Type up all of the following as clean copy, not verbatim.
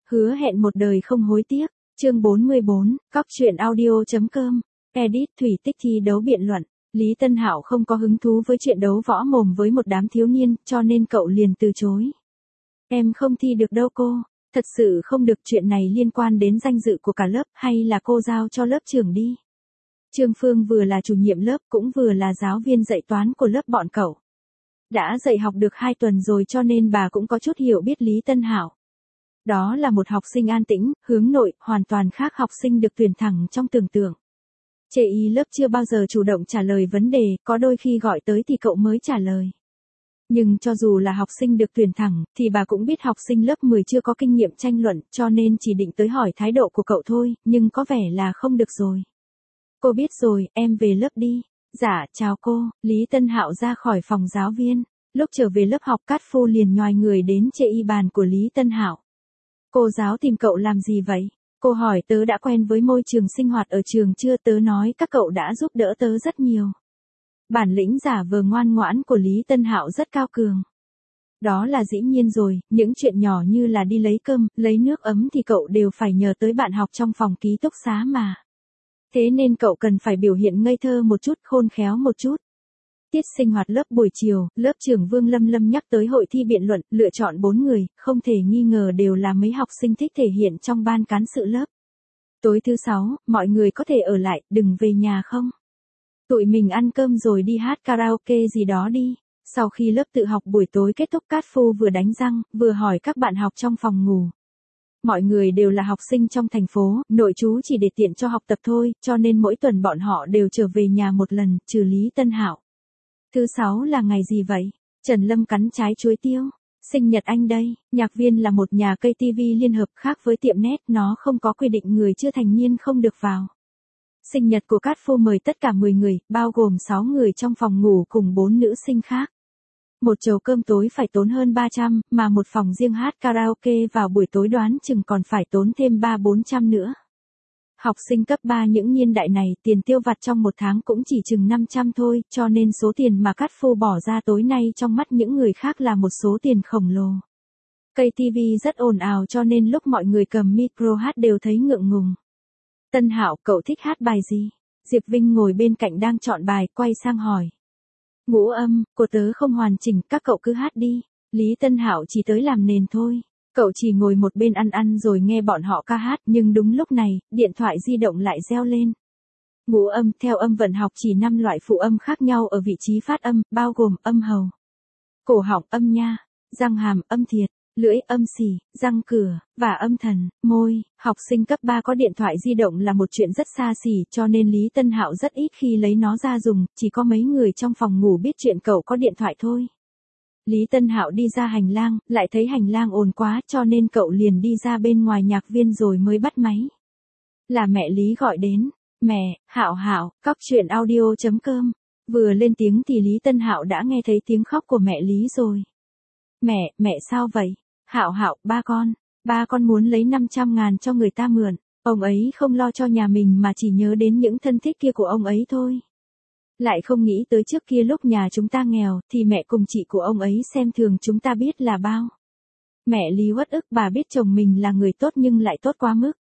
hứa hẹn một đời không hối tiếc. Chương 44, Cóc truyện audio.com. Edit Thủy Tích thi đấu biện luận. Lý Tân Hạo không có hứng thú với chuyện đấu võ mồm với một đám thiếu niên, cho nên cậu liền từ chối. Em không thi được đâu cô, thật sự không được, chuyện này liên quan đến danh dự của cả lớp, hay là cô giao cho lớp trưởng đi. Trương Phương vừa là chủ nhiệm lớp cũng vừa là giáo viên dạy toán của lớp bọn cậu. Đã dạy học được 2 tuần rồi cho nên bà cũng có chút hiểu biết Lý Tân Hạo. Đó là một học sinh an tĩnh, hướng nội, hoàn toàn khác học sinh được tuyển thẳng trong tưởng tượng. Chê y lớp chưa bao giờ chủ động trả lời vấn đề, có đôi khi gọi tới thì cậu mới trả lời. Nhưng cho dù là học sinh được tuyển thẳng, thì bà cũng biết học sinh lớp 10 chưa có kinh nghiệm tranh luận, cho nên chỉ định tới hỏi thái độ của cậu thôi, nhưng có vẻ là không được rồi. Cô biết rồi, em về lớp đi. Dạ, chào cô. Lý Tân Hạo ra khỏi phòng giáo viên. Lúc trở về lớp học, Cát Phu liền nhoài người đến chê y bàn của Lý Tân Hạo. Cô giáo tìm cậu làm gì vậy? Cô hỏi tớ đã quen với môi trường sinh hoạt ở trường chưa, tớ nói các cậu đã giúp đỡ tớ rất nhiều. Bản lĩnh giả vờ ngoan ngoãn của Lý Tân Hạo rất cao cường. Đó là dĩ nhiên rồi, những chuyện nhỏ như là đi lấy cơm, lấy nước ấm thì cậu đều phải nhờ tới bạn học trong phòng ký túc xá mà. Thế nên cậu cần phải biểu hiện ngây thơ một chút, khôn khéo một chút. Tiết sinh hoạt lớp buổi chiều, lớp trưởng Vương Lâm Lâm nhắc tới hội thi biện luận, lựa chọn 4 người, không thể nghi ngờ đều là mấy học sinh thích thể hiện trong ban cán sự lớp. Tối thứ 6, mọi người có thể ở lại, đừng về nhà không? Tụi mình ăn cơm rồi đi hát karaoke gì đó đi. Sau khi lớp tự học buổi tối kết thúc, Cát Phu vừa đánh răng, vừa hỏi các bạn học trong phòng ngủ. Mọi người đều là học sinh trong thành phố, nội trú chỉ để tiện cho học tập thôi, cho nên mỗi tuần bọn họ đều trở về nhà một lần, trừ Lý Tân Hạo. Thứ 6 là ngày gì vậy? Trần Lâm cắn trái chuối tiêu. Sinh nhật anh đây. Nhạc Viên là một nhà cây TV liên hợp, khác với tiệm net, nó không có quy định người chưa thành niên không được vào. Sinh nhật của Cát Phu mời tất cả 10 người, bao gồm 6 người trong phòng ngủ cùng 4 nữ sinh khác. Một chầu cơm tối phải tốn hơn 300, mà một phòng riêng hát karaoke vào buổi tối đoán chừng còn phải tốn thêm 300-400 nữa. Học sinh cấp 3 những niên đại này, tiền tiêu vặt trong một tháng cũng chỉ chừng 500 thôi, cho nên số tiền mà Cát Phu bỏ ra tối nay trong mắt những người khác là một số tiền khổng lồ. Cây TV rất ồn ào cho nên lúc mọi người cầm micro hát đều thấy ngượng ngùng. Tân Hạo, cậu thích hát bài gì? Diệp Vinh ngồi bên cạnh đang chọn bài, quay sang hỏi. Ngũ âm, của tớ không hoàn chỉnh, các cậu cứ hát đi. Lý Tân Hạo chỉ tới làm nền thôi. Cậu chỉ ngồi một bên ăn rồi nghe bọn họ ca hát, nhưng đúng lúc này, điện thoại di động lại reo lên. Ngũ âm, theo âm vận học chỉ 5 loại phụ âm khác nhau ở vị trí phát âm, bao gồm âm hầu, cổ họng, âm nha, răng hàm, âm thiệt, lưỡi, âm xì, răng cửa, và âm thần, môi. Học sinh cấp 3 có điện thoại di động là một chuyện rất xa xỉ, cho nên Lý Tân Hạo rất ít khi lấy nó ra dùng, chỉ có mấy người trong phòng ngủ biết chuyện cậu có điện thoại thôi. Lý Tân Hạo đi ra hành lang, lại thấy hành lang ồn quá cho nên cậu liền đi ra bên ngoài Nhạc Viên rồi mới bắt máy. Là mẹ Lý gọi đến. Mẹ, Hạo Hạo, Cóc truyện audio.com. Vừa lên tiếng thì Lý Tân Hạo đã nghe thấy tiếng khóc của mẹ Lý rồi. Mẹ sao vậy? Hạo Hạo, ba con muốn lấy 500.000 cho người ta mượn. Ông ấy không lo cho nhà mình mà chỉ nhớ đến những thân thích kia của ông ấy thôi. Lại không nghĩ tới trước kia lúc nhà chúng ta nghèo, thì mẹ cùng chị của ông ấy xem thường chúng ta biết là bao. Mẹ Lý uất ức, bà biết chồng mình là người tốt nhưng lại tốt quá mức.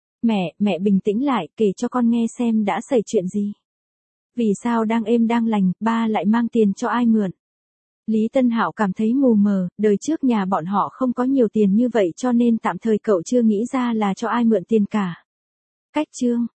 Mẹ bình tĩnh lại, kể cho con nghe xem đã xảy chuyện gì. Vì sao đang êm đang lành, ba lại mang tiền cho ai mượn? Lý Tân Hạo cảm thấy mù mờ, đời trước nhà bọn họ không có nhiều tiền như vậy cho nên tạm thời cậu chưa nghĩ ra là cho ai mượn tiền cả. Cách chương,